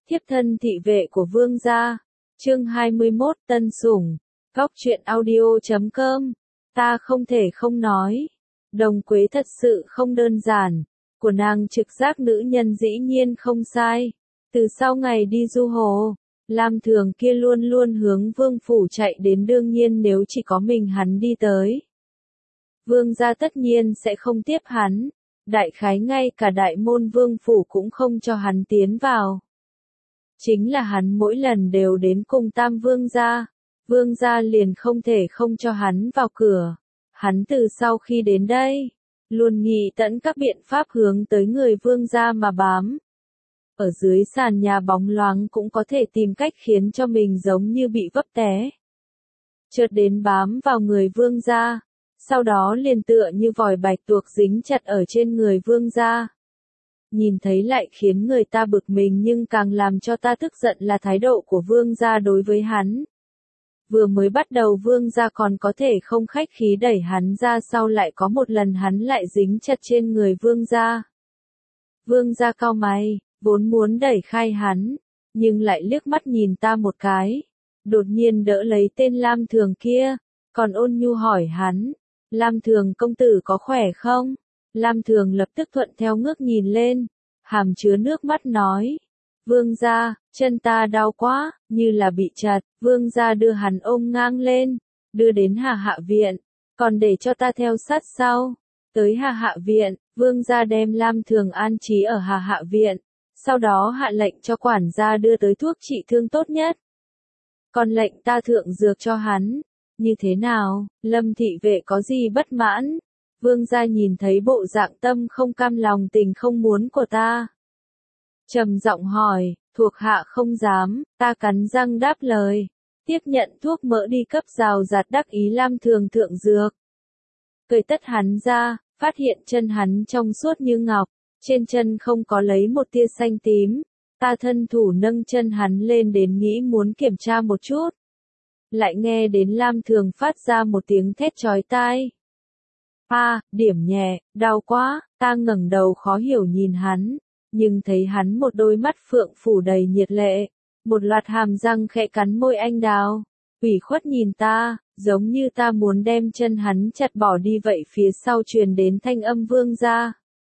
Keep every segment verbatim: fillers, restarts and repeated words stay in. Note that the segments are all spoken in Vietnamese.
Thiếp thân thị vệ của vương gia. Chương hai mươi mốt Tân Sủng. Góc truyện audio chấm com. Ta không thể không nói. Đồng Quế thật sự không đơn giản. Của nàng trực giác nữ nhân dĩ nhiên không sai. Từ sau ngày đi du hồ, Lam Thường kia luôn luôn hướng vương phủ chạy đến, đương nhiên nếu chỉ có mình hắn đi tới, vương gia tất nhiên sẽ không tiếp hắn. Đại khái ngay cả đại môn vương phủ cũng không cho hắn tiến vào. Chính là hắn mỗi lần đều đến cùng tam vương gia, vương gia liền không thể không cho hắn vào cửa. Hắn từ sau khi đến đây, luôn nghĩ tận các biện pháp hướng tới người vương gia mà bám. Ở dưới sàn nhà bóng loáng cũng có thể tìm cách khiến cho mình giống như bị vấp té. Chợt đến bám vào người vương gia, sau đó liền tựa như vòi bạch tuộc dính chặt ở trên người vương gia. Nhìn thấy lại khiến người ta bực mình, nhưng càng làm cho ta tức giận là thái độ của vương gia đối với hắn. Vừa mới bắt đầu vương gia còn có thể không khách khí đẩy hắn ra, sau lại có một lần hắn lại dính chặt trên người vương gia. Vương gia cau mày, vốn muốn đẩy khai hắn, nhưng lại liếc mắt nhìn ta một cái, đột nhiên đỡ lấy tên Lam Thường kia, còn ôn nhu hỏi hắn, Lam Thường công tử có khỏe không? Lam Thường lập tức thuận theo ngước nhìn lên, hàm chứa nước mắt nói, vương gia, chân ta đau quá, như là bị chặt. Vương gia đưa hắn ôm ngang lên, đưa đến Hà Hạ viện, còn để cho ta theo sát sau. Tới Hà Hạ viện, vương gia đem Lam Thường an trí ở Hà Hạ viện, sau đó hạ lệnh cho quản gia đưa tới thuốc trị thương tốt nhất. Còn lệnh ta thượng dược cho hắn. Như thế nào, Lâm thị vệ có gì bất mãn? Vương gia nhìn thấy bộ dạng tâm không cam lòng tình không muốn của ta, trầm giọng hỏi, thuộc hạ không dám. Ta cắn răng đáp lời, tiếp nhận thuốc mỡ đi cấp rào rạt đắc ý Lam Thường thượng dược. Cởi tất hắn ra, phát hiện chân hắn trong suốt như ngọc, trên chân không có lấy một tia xanh tím. Ta thân thủ nâng chân hắn lên đến nghĩ muốn kiểm tra một chút, lại nghe đến Lam Thường phát ra một tiếng thét chói tai. A, à, điểm nhẹ, đau quá. Ta ngẩng đầu khó hiểu nhìn hắn, nhưng thấy hắn một đôi mắt phượng phủ đầy nhiệt lệ, một loạt hàm răng khẽ cắn môi anh đào, ủy khuất nhìn ta, giống như ta muốn đem chân hắn chặt bỏ đi vậy. Phía sau truyền đến thanh âm vương gia.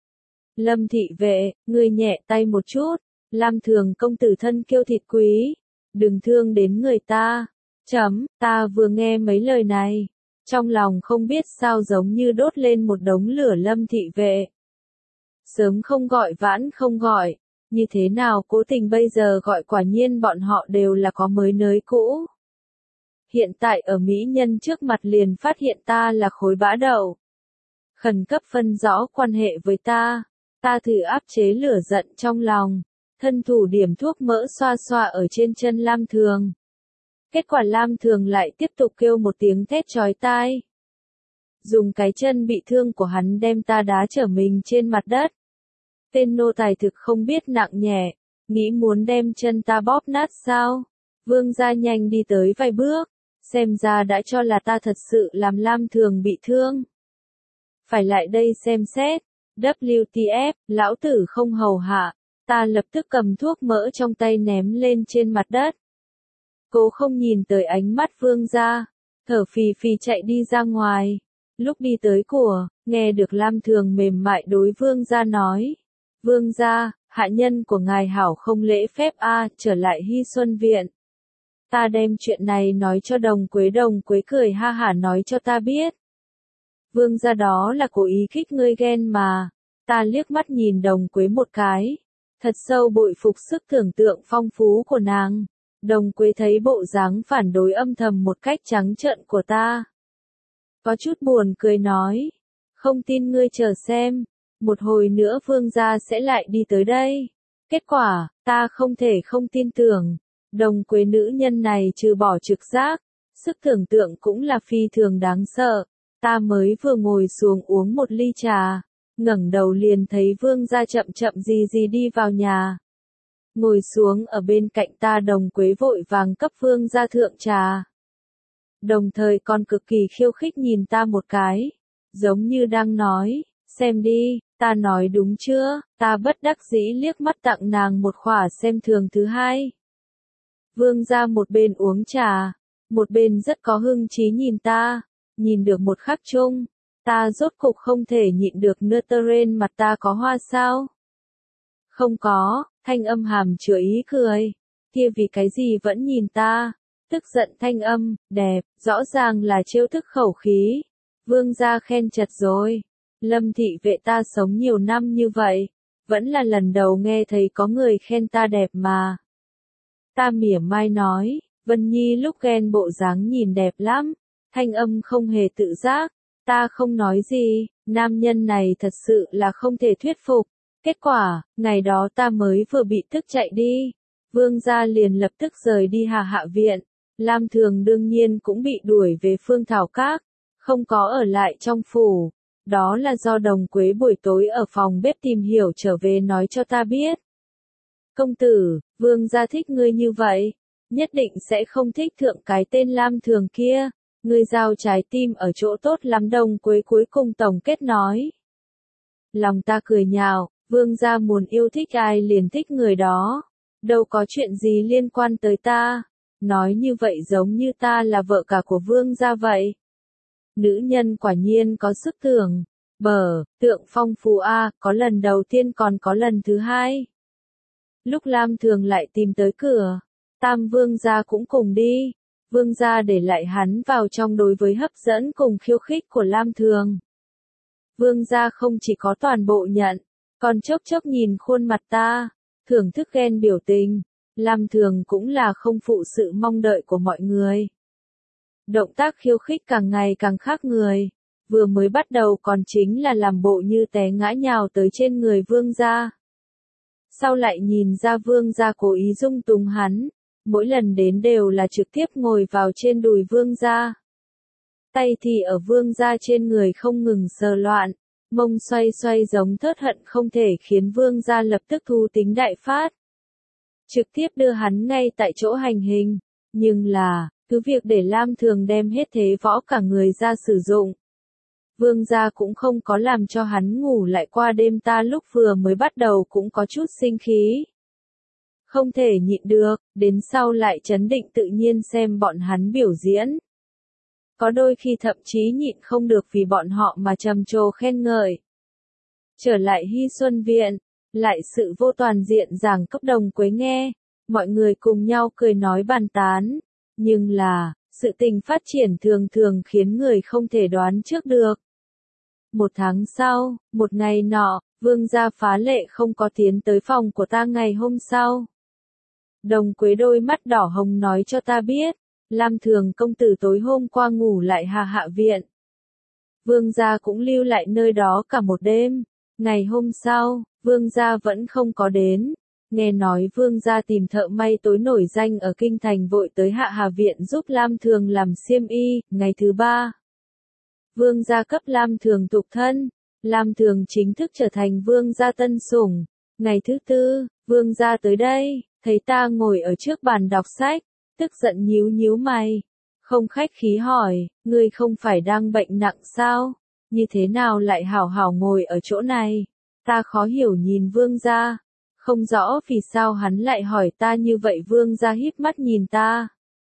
Lâm thị vệ, ngươi nhẹ tay một chút, Lam Thường công tử thân kiêu thịt quý, đừng thương đến người ta. Chấm, ta vừa nghe mấy lời này, trong lòng không biết sao giống như đốt lên một đống lửa. Lâm thị vệ, sớm không gọi vãn không gọi, như thế nào cố tình bây giờ gọi, quả nhiên bọn họ đều là có mới nới cũ. Hiện tại ở mỹ nhân trước mặt liền phát hiện ta là khối bã đậu, khẩn cấp phân rõ quan hệ với ta. Ta thử áp chế lửa giận trong lòng, thân thủ điểm thuốc mỡ xoa xoa ở trên chân Lam Thường. Kết quả Lam Thường lại tiếp tục kêu một tiếng thét chói tai, dùng cái chân bị thương của hắn đem ta đá trở mình trên mặt đất. Tên nô tài thực không biết nặng nhẹ, nghĩ muốn đem chân ta bóp nát sao? Vương gia nhanh đi tới vài bước, xem ra đã cho là ta thật sự làm Lam Thường bị thương. Phải lại đây xem xét. W T F, lão tử không hầu hạ. Ta lập tức cầm thuốc mỡ trong tay ném lên trên mặt đất, cố không nhìn tới ánh mắt vương gia, thở phì phì chạy đi ra ngoài. Lúc đi tới cửa, nghe được Lam Thường mềm mại đối vương gia nói, vương gia, hạ nhân của ngài hảo không lễ phép a, à, trở lại Hy Xuân viện. Ta đem chuyện này nói cho Đồng Quế, Đồng Quế cười ha hả nói cho ta biết. Vương gia đó là cố ý khích ngươi ghen mà. Ta liếc mắt nhìn Đồng Quế một cái, thật sâu bội phục sức tưởng tượng phong phú của nàng. Đồng Quế thấy bộ dáng phản đối âm thầm một cách trắng trợn của ta, có chút buồn cười nói, không tin ngươi chờ xem, một hồi nữa vương gia sẽ lại đi tới đây. Kết quả, ta không thể không tin tưởng, Đồng Quế nữ nhân này trừ bỏ trực giác, sức tưởng tượng cũng là phi thường đáng sợ. Ta mới vừa ngồi xuống uống một ly trà, ngẩng đầu liền thấy vương gia chậm chậm gì gì đi vào nhà. Ngồi xuống ở bên cạnh ta, Đồng Quế vội vàng cấp vương gia thượng trà, đồng thời còn cực kỳ khiêu khích nhìn ta một cái, giống như đang nói, xem đi, Ta nói đúng chưa? Ta bất đắc dĩ liếc mắt tặng nàng một khỏa xem thường thứ hai. Vương gia một bên uống trà, một bên rất có hưng trí nhìn ta, nhìn được một khắc chung, ta rốt cục không thể nhịn được nữa. Tơ rên mặt ta có hoa sao? Không có, thanh âm hàm chứa ý cười. Kia vì cái gì vẫn nhìn ta? Tức giận thanh âm, đẹp, rõ ràng là trêu thức khẩu khí. Vương gia khen chật rồi. Lâm thị vệ ta sống nhiều năm như vậy, vẫn là lần đầu nghe thấy có người khen ta đẹp mà. Ta mỉa mai nói, Vân Nhi lúc ghen bộ dáng nhìn đẹp lắm, thanh âm không hề tự giác. Ta không nói gì, nam nhân này thật sự là không thể thuyết phục. Kết quả, ngày đó ta mới vừa bị tức chạy đi. Vương gia liền lập tức rời đi Hà Hạ viện. Lam Thường đương nhiên cũng bị đuổi về Phương Thảo Các, không có ở lại trong phủ. Đó là do Đồng Quế buổi tối ở phòng bếp tìm hiểu trở về nói cho ta biết. Công tử, Vương gia thích ngươi như vậy, nhất định sẽ không thích thượng cái tên Lam Thường kia. Ngươi giao trái tim ở chỗ tốt lắm. Đồng Quế cuối cùng tổng kết nói. Lòng ta cười nhạo, Vương gia muốn yêu thích ai liền thích người đó. Đâu có chuyện gì liên quan tới ta. Nói như vậy giống như ta là vợ cả của Vương gia vậy. Nữ nhân quả nhiên có sức tưởng. Bờ, tượng phong phú a, có lần đầu tiên còn có lần thứ hai. Lúc Lam Thường lại tìm tới cửa, Tam Vương gia cũng cùng đi. Vương gia để lại hắn vào trong đối với hấp dẫn cùng khiêu khích của Lam Thường. Vương gia không chỉ có toàn bộ nhận, còn chốc chốc nhìn khuôn mặt ta, thưởng thức ghen biểu tình. Lam Thường cũng là không phụ sự mong đợi của mọi người. Động tác khiêu khích càng ngày càng khác người. Vừa mới bắt đầu còn chính là làm bộ như té ngã nhào tới trên người Vương gia. Sau lại nhìn ra Vương gia cố ý dung túng hắn, mỗi lần đến đều là trực tiếp ngồi vào trên đùi Vương gia. Tay thì ở Vương gia trên người không ngừng sờ loạn, mông xoay xoay giống thớt hận không thể khiến Vương gia lập tức thu tính đại phát. Trực tiếp đưa hắn ngay tại chỗ hành hình, nhưng là, cứ việc để Lam Thường đem hết thế võ cả người ra sử dụng. Vương gia cũng không có làm cho hắn ngủ lại qua đêm. Ta lúc vừa mới bắt đầu cũng có chút sinh khí. Không thể nhịn được, đến sau lại trấn định tự nhiên xem bọn hắn biểu diễn. Có đôi khi thậm chí nhịn không được vì bọn họ mà trầm trồ khen ngợi. Trở lại Hy Xuân Viện, lại sự vô toàn diện giảng cấp Đồng Quế nghe, mọi người cùng nhau cười nói bàn tán. Nhưng là, sự tình phát triển thường thường khiến người không thể đoán trước được. Một tháng sau, một ngày nọ, Vương gia phá lệ không có tiến tới phòng của ta ngày hôm sau. Đồng Quế đôi mắt đỏ hồng nói cho ta biết, Lam Thường công tử tối hôm qua ngủ lại Hà Hạ viện. Vương gia cũng lưu lại nơi đó cả một đêm. Ngày hôm sau, Vương gia vẫn không có đến. Nghe nói Vương gia tìm thợ may tối nổi danh ở kinh thành vội tới Hạ Hà viện giúp Lam Thường làm xiêm y. Ngày thứ ba, Vương gia cấp Lam Thường tục thân. Lam Thường chính thức trở thành Vương gia tân sủng. Ngày thứ tư, Vương gia tới đây, thấy ta ngồi ở trước bàn đọc sách, tức giận nhíu nhíu mày, không khách khí hỏi, ngươi không phải đang bệnh nặng sao? Như thế nào lại hảo hảo ngồi ở chỗ này? Ta khó hiểu nhìn Vương gia, không rõ vì sao hắn lại hỏi ta như vậy. Vương gia híp mắt nhìn ta,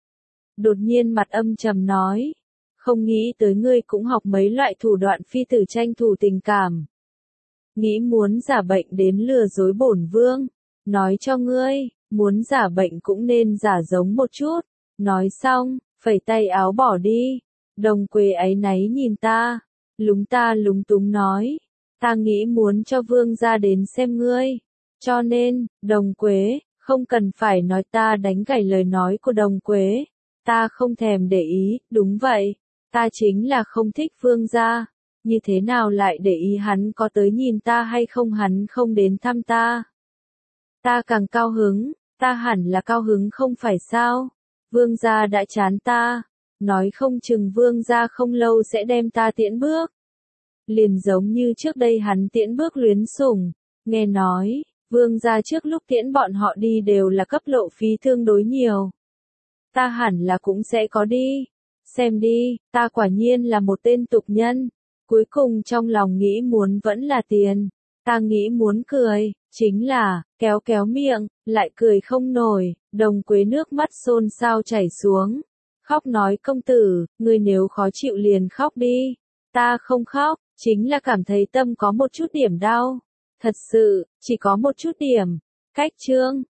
đột nhiên mặt âm trầm nói, không nghĩ tới ngươi cũng học mấy loại thủ đoạn phi tử tranh thủ tình cảm. Nghĩ muốn giả bệnh đến lừa dối bổn vương, nói cho ngươi, muốn giả bệnh cũng nên giả giống một chút. Nói xong, phẩy tay áo bỏ đi. Đồng Quế áy náy nhìn ta, lúng ta lúng túng nói, ta nghĩ muốn cho Vương gia đến xem ngươi. Cho nên, Đồng Quế, không cần phải nói. Ta đánh gãy lời nói của Đồng Quế. Ta không thèm để ý, đúng vậy, ta chính là không thích Vương gia. Như thế nào lại để ý hắn có tới nhìn ta hay không? Hắn không đến thăm ta, ta càng cao hứng. Ta hẳn là cao hứng không phải sao? Vương gia đã chán ta, nói không chừng Vương gia không lâu sẽ đem ta tiễn bước. Liền giống như trước đây hắn tiễn bước Luyến Sủng. Nghe nói, Vương gia trước lúc tiễn bọn họ đi đều là cấp lộ phí tương đối nhiều. Ta hẳn là cũng sẽ có đi. Xem đi, ta quả nhiên là một tên tục nhân. Cuối cùng trong lòng nghĩ muốn vẫn là tiền. Ta nghĩ muốn cười, chính là, kéo kéo miệng, lại cười không nổi, Đồng Quế nước mắt xôn xao chảy xuống. Khóc nói công tử, ngươi nếu khó chịu liền khóc đi. Ta không khóc, chính là cảm thấy tâm có một chút điểm đau. Thật sự, chỉ có một chút điểm. Cách chương